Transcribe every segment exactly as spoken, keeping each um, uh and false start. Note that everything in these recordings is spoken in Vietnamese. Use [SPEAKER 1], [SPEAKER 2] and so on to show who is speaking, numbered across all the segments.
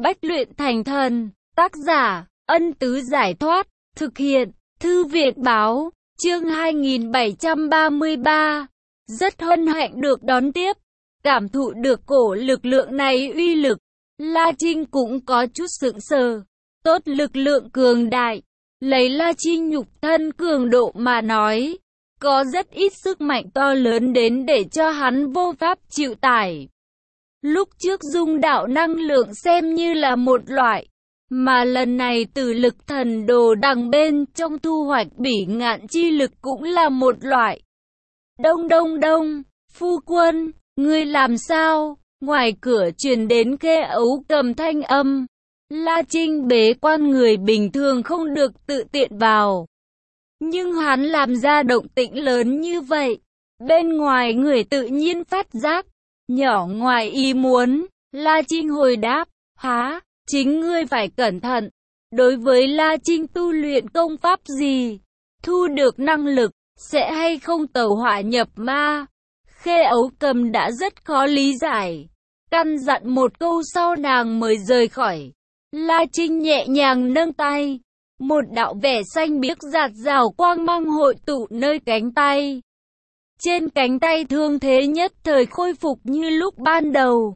[SPEAKER 1] Bách luyện thành thần, tác giả, Ân Tứ Giải Thoát, thực hiện, Thư viện Báo, chương hai nghìn bảy trăm ba mươi ba. Rất hân hạnh được đón tiếp, cảm thụ được cổ lực lượng này uy lực. La Trinh cũng có chút sững sờ, tốt lực lượng cường đại, lấy La Trinh nhục thân cường độ mà nói, có rất ít sức mạnh to lớn đến để cho hắn vô pháp chịu tải. Lúc trước dung đạo năng lượng xem như là một loại, mà lần này từ lực thần đồ đằng bên trong thu hoạch bỉ ngạn chi lực cũng là một loại. Đông đông đông, phu quân, ngươi làm sao? Ngoài cửa truyền đến Khê Ấu Cầm thanh âm. La Trinh bế quan, người bình thường không được tự tiện vào. Nhưng hắn làm ra động tĩnh lớn như vậy, bên ngoài người tự nhiên phát giác. Nhỏ ngoài ý muốn, La Trinh hồi đáp, há, chính ngươi phải cẩn thận. Đối với La Trinh tu luyện công pháp gì, thu được năng lực, sẽ hay không tẩu hỏa nhập ma. Khê Ấu Cầm đã rất khó lý giải, căn dặn một câu sau nàng mới rời khỏi. La Trinh nhẹ nhàng nâng tay, một đạo vẻ xanh biếc rạt rào quang mang hội tụ nơi cánh tay. Trên cánh tay thương thế nhất thời khôi phục như lúc ban đầu.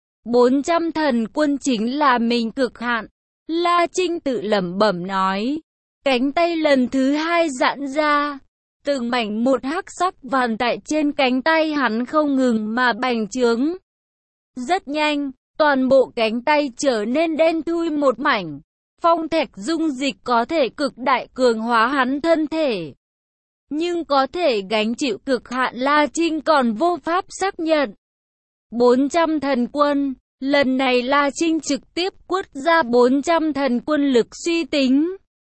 [SPEAKER 1] bốn trăm thần quân chính là mình cực hạn. La Trinh tự lẩm bẩm nói. Cánh tay lần thứ hai giãn ra. Từng mảnh một hắc sắc vằn tại trên cánh tay hắn không ngừng mà bành trướng. Rất nhanh, toàn bộ cánh tay trở nên đen thui một mảnh. Phong thạch dung dịch có thể cực đại cường hóa hắn thân thể. Nhưng có thể gánh chịu cực hạn La Trinh còn vô pháp xác nhận. bốn trăm thần quân, lần này La Trinh trực tiếp quất ra bốn trăm thần quân lực suy tính.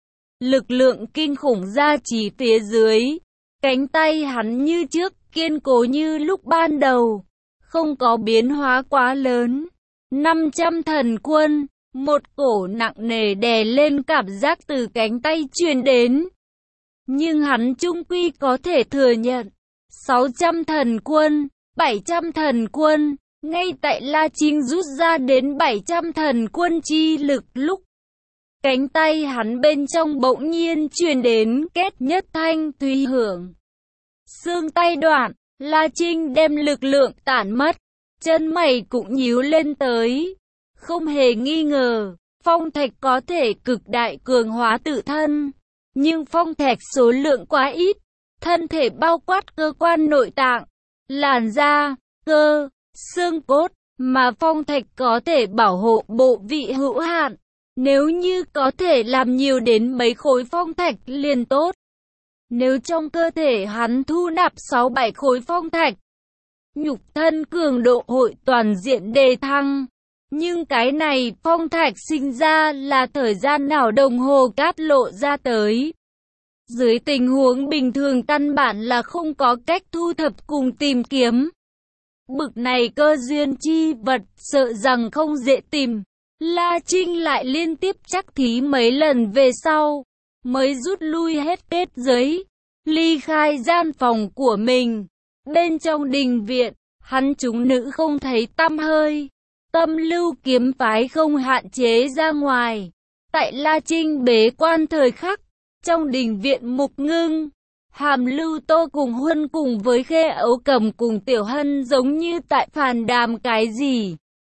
[SPEAKER 1] Lực lượng kinh khủng ra chỉ phía dưới, cánh tay hắn như trước, kiên cố như lúc ban đầu, không có biến hóa quá lớn. năm trăm thần quân, một cổ nặng nề đè lên cảm giác từ cánh tay truyền đến. Nhưng hắn chung quy có thể thừa nhận. sáu trăm thần quân, bảy trăm thần quân, ngay tại La Trinh rút ra đến bảy trăm thần quân chi lực lúc, cánh tay hắn bên trong bỗng nhiên truyền đến két nhất thanh thúy hưởng. Xương tay đoạn, La Trinh đem lực lượng tản mất, chân mày cũng nhíu lên tới. Không hề nghi ngờ, phong thạch có thể cực đại cường hóa tự thân. Nhưng phong thạch số lượng quá ít, thân thể bao quát cơ quan nội tạng, làn da, cơ, xương cốt, mà phong thạch có thể bảo hộ bộ vị hữu hạn. Nếu như có thể làm nhiều đến mấy khối phong thạch liền tốt. Nếu trong cơ thể hắn thu nạp sáu bảy khối phong thạch, nhục thân cường độ hội toàn diện đề thăng. Nhưng cái này phong thạch sinh ra là thời gian nào đồng hồ cát lộ ra tới. Dưới tình huống bình thường căn bản là không có cách thu thập cùng tìm kiếm. Bực này cơ duyên chi vật sợ rằng không dễ tìm. La Trinh lại liên tiếp chắc thí mấy lần về sau, mới rút lui hết kết giới, ly khai gian phòng của mình. Bên trong đình viện, hắn chúng nữ không thấy tăm hơi. Tâm lưu kiếm phái không hạn chế ra ngoài. Tại La Trinh bế quan thời khắc, trong đình viện Mục Ngưng, Hàm Lưu Tô cùng Huân cùng với Khê Ấu Cầm cùng Tiểu Hân giống như tại phàn đàm cái gì.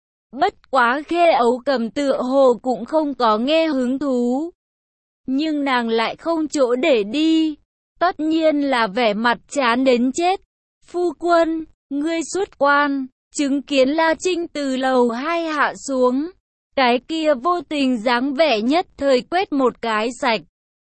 [SPEAKER 1] Bất quá Khê Ấu Cầm tựa hồ cũng không có nghe hứng thú. Nhưng nàng lại không chỗ để đi. Tất nhiên là vẻ mặt chán đến chết. Phu quân, ngươi xuất quan. Chứng kiến La Trinh từ lầu hai hạ xuống, cái kia vô tình dáng vẻ nhất thời quét một cái sạch.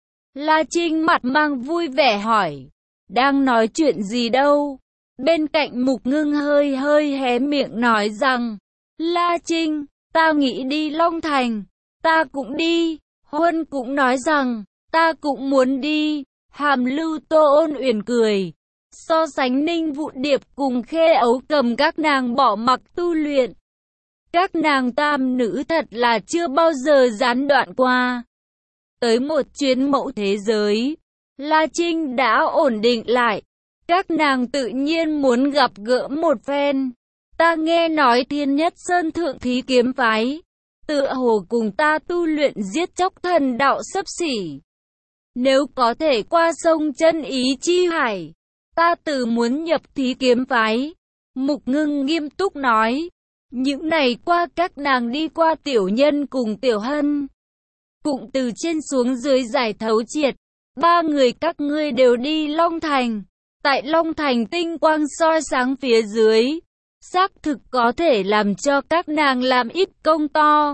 [SPEAKER 1] La Trinh mặt mang vui vẻ hỏi, đang nói chuyện gì đâu? Bên cạnh Mục Ngưng hơi hơi hé miệng nói rằng, La Trinh, ta nghĩ đi Long Thành, ta cũng đi. Huân cũng nói rằng, ta cũng muốn đi. Hàm Lưu Tô ôn uyển cười. So sánh Ninh Vụ Điệp cùng Khê Ấu Cầm, các nàng bỏ mặc tu luyện. Các nàng tam nữ thật là chưa bao giờ gián đoạn qua. Tới một chuyến mẫu thế giới, La Trinh đã ổn định lại. Các nàng tự nhiên muốn gặp gỡ một phen. Ta nghe nói Thiên Nhất Sơn Thượng Thí kiếm phái tựa hồ cùng ta tu luyện giết chóc thần đạo xấp xỉ. Nếu có thể qua sông chân ý chi hải, ta tự muốn nhập thí kiếm phái. Mục Ngưng nghiêm túc nói, những này qua các nàng đi qua Tiểu Nhân cùng Tiểu Hân, cũng từ trên xuống dưới giải thấu triệt. Ba người các ngươi đều đi Long Thành. Tại Long Thành tinh quang soi sáng phía dưới, xác thực có thể làm cho các nàng làm ít công to.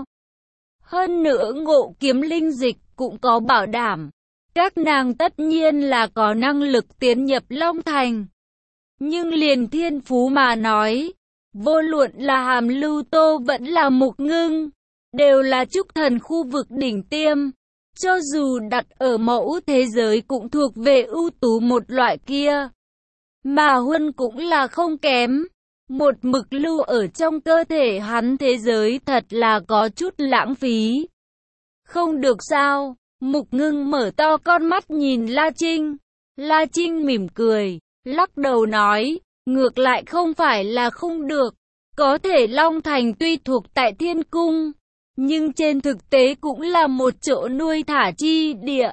[SPEAKER 1] Hơn nữa Ngộ Kiếm linh dịch cũng có bảo đảm, các nàng tất nhiên là có năng lực tiến nhập Long Thành. Nhưng liền thiên phú mà nói, vô luận là Hàm Lưu Tô vẫn là Mục Ngưng, đều là trúc thần khu vực đỉnh tiêm. Cho dù đặt ở mẫu thế giới cũng thuộc về ưu tú một loại kia. Mà Huân cũng là không kém. Một mực lưu ở trong cơ thể hắn thế giới thật là có chút lãng phí. Không được sao? Mục Ngưng mở to con mắt nhìn La Trinh. La Trinh mỉm cười, lắc đầu nói, ngược lại không phải là không được. Có thể Long Thành tuy thuộc tại Thiên Cung, nhưng trên thực tế cũng là một chỗ nuôi thả chi địa.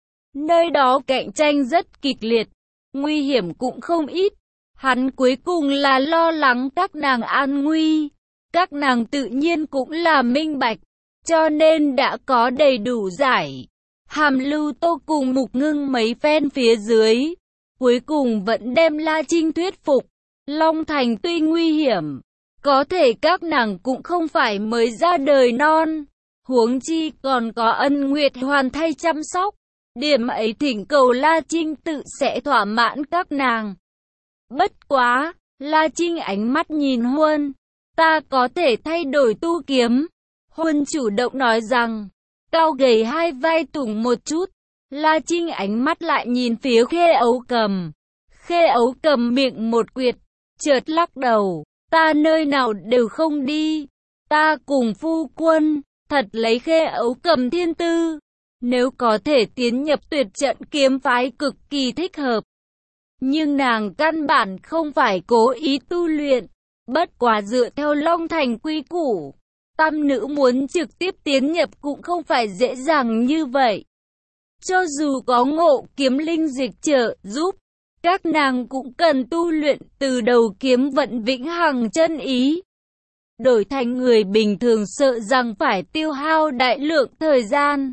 [SPEAKER 1] Nơi đó cạnh tranh rất kịch liệt, nguy hiểm cũng không ít. Hắn cuối cùng là lo lắng các nàng an nguy. Các nàng tự nhiên cũng là minh bạch, cho nên đã có đầy đủ giải. Hàm Lưu Tô cùng Mục Ngưng mấy phen phía dưới, cuối cùng vẫn đem La Trinh thuyết phục. Long Thành tuy nguy hiểm, có thể các nàng cũng không phải mới ra đời non, huống chi còn có Ân Nguyệt Hoàn thay chăm sóc. Điểm ấy thỉnh cầu La Trinh tự sẽ thỏa mãn các nàng. Bất quá, La Trinh ánh mắt nhìn Huân, ta có thể thay đổi tu kiếm. Huân chủ động nói rằng, cao gầy hai vai tủng một chút. La Trinh ánh mắt lại nhìn phía Khê Ấu Cầm. Khê Ấu Cầm miệng một quyệt, chợt lắc đầu, ta nơi nào đều không đi. Ta cùng phu quân, thật lấy Khê Ấu Cầm thiên tư. Nếu có thể tiến nhập tuyệt trận kiếm phái cực kỳ thích hợp. Nhưng nàng căn bản không phải cố ý tu luyện. Bất quá dựa theo Long Thành quy củ, tam nữ muốn trực tiếp tiến nhập cũng không phải dễ dàng như vậy. Cho dù có Ngộ Kiếm linh dịch trợ giúp, các nàng cũng cần tu luyện từ đầu kiếm vận vĩnh hằng chân ý. Đổi thành người bình thường sợ rằng phải tiêu hao đại lượng thời gian.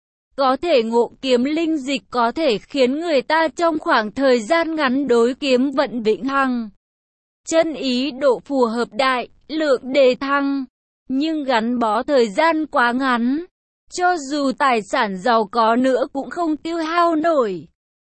[SPEAKER 1] Có thể Ngộ Kiếm linh dịch có thể khiến người ta trong khoảng thời gian ngắn đối kiếm vận vĩnh hằng chân ý độ phù hợp đại lượng đề thăng, nhưng gắn bó thời gian quá ngắn, cho dù tài sản giàu có nữa cũng không tiêu hao nổi.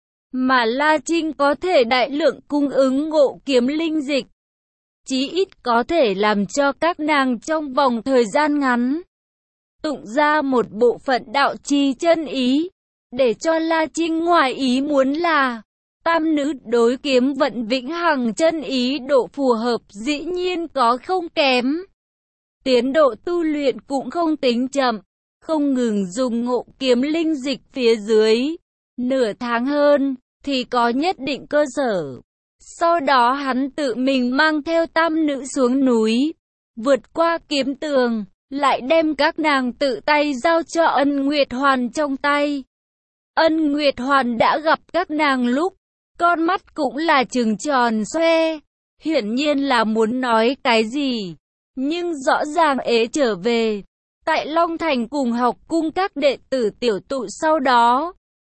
[SPEAKER 1] Mà La Trinh có thể đại lượng cung ứng Ngộ Kiếm linh dịch, chí ít có thể làm cho các nàng trong vòng thời gian ngắn tụng ra một bộ phận đạo chi chân ý. Để cho La Trinh ngoài ý muốn là tam nữ đối kiếm vận vĩnh hằng chân ý độ phù hợp dĩ nhiên có không kém. Tiến độ tu luyện cũng không tính chậm, không ngừng dùng Ngộ Kiếm linh dịch phía dưới. Nửa tháng hơn thì có nhất định cơ sở. Sau đó hắn tự mình mang theo tam nữ xuống núi, vượt qua kiếm tường, lại đem các nàng tự tay giao cho Ân Nguyệt Hoàn trong tay. Ân Nguyệt Hoàn đã gặp các nàng lúc, con mắt cũng là trừng tròn xoe, hiển nhiên là muốn nói cái gì, nhưng rõ ràng ế trở về. Tại Long Thành cùng học cung các đệ tử tiểu tụ sau đó,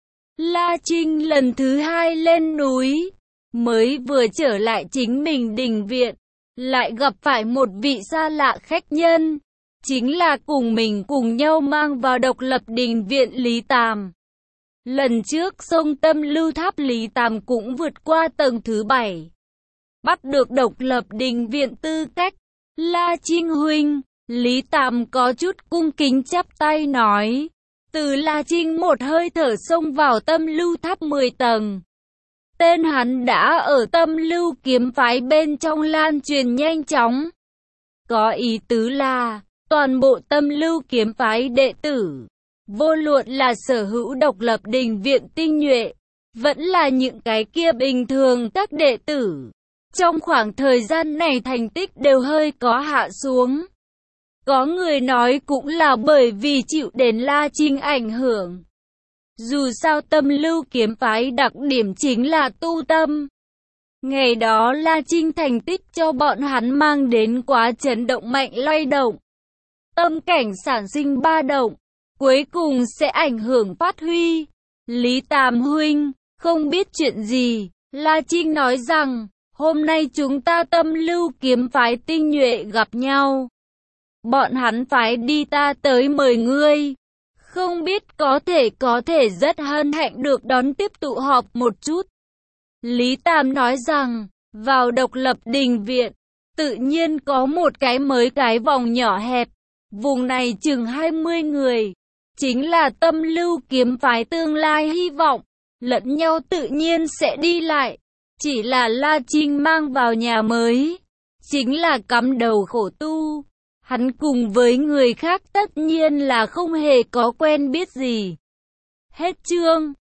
[SPEAKER 1] La Trinh lần thứ hai lên núi, mới vừa trở lại chính mình đình viện, lại gặp phải một vị xa lạ khách nhân, chính là cùng mình cùng nhau mang vào độc lập đình viện Lý Tàm. Lần trước sông Tâm Lưu Tháp Lý Tàm cũng vượt qua tầng thứ bảy, bắt được độc lập đình viện tư cách. La Trinh huynh, Lý Tàm có chút cung kính chắp tay nói. Từ La Trinh một hơi thở xông vào Tâm Lưu Tháp mười tầng. Tên hắn đã ở Tâm Lưu kiếm phái bên trong lan truyền nhanh chóng. Có ý tứ là, toàn bộ Tâm Lưu kiếm phái đệ tử, vô luận là sở hữu độc lập đình viện tinh nhuệ, vẫn là những cái kia bình thường các đệ tử, trong khoảng thời gian này thành tích đều hơi có hạ xuống. Có người nói cũng là bởi vì chịu đến La Trinh ảnh hưởng. Dù sao Tâm Lưu kiếm phái đặc điểm chính là tu tâm. Ngày đó La Trinh thành tích cho bọn hắn mang đến quá chấn động mạnh lay động. Tâm cảnh sản sinh ba động, cuối cùng sẽ ảnh hưởng phát huy. Lý Tam huynh, không biết chuyện gì, La Trinh nói rằng, hôm nay chúng ta Tâm Lưu kiếm phái tinh nhuệ gặp nhau. Bọn hắn phái đi ta tới mời ngươi. Không biết có thể có thể rất hân hạnh được đón tiếp tụ họp một chút. Lý Tam nói rằng, vào Độc Lập Đình Viện, tự nhiên có một cái mới cái vòng nhỏ hẹp. Vùng này chừng hai mươi người, chính là Tâm Lưu kiếm phái tương lai hy vọng, lẫn nhau tự nhiên sẽ đi lại. Chỉ là La Trinh mang vào nhà mới, chính là cắm đầu khổ tu. Hắn cùng với người khác tất nhiên là không hề có quen biết gì. Hết chương.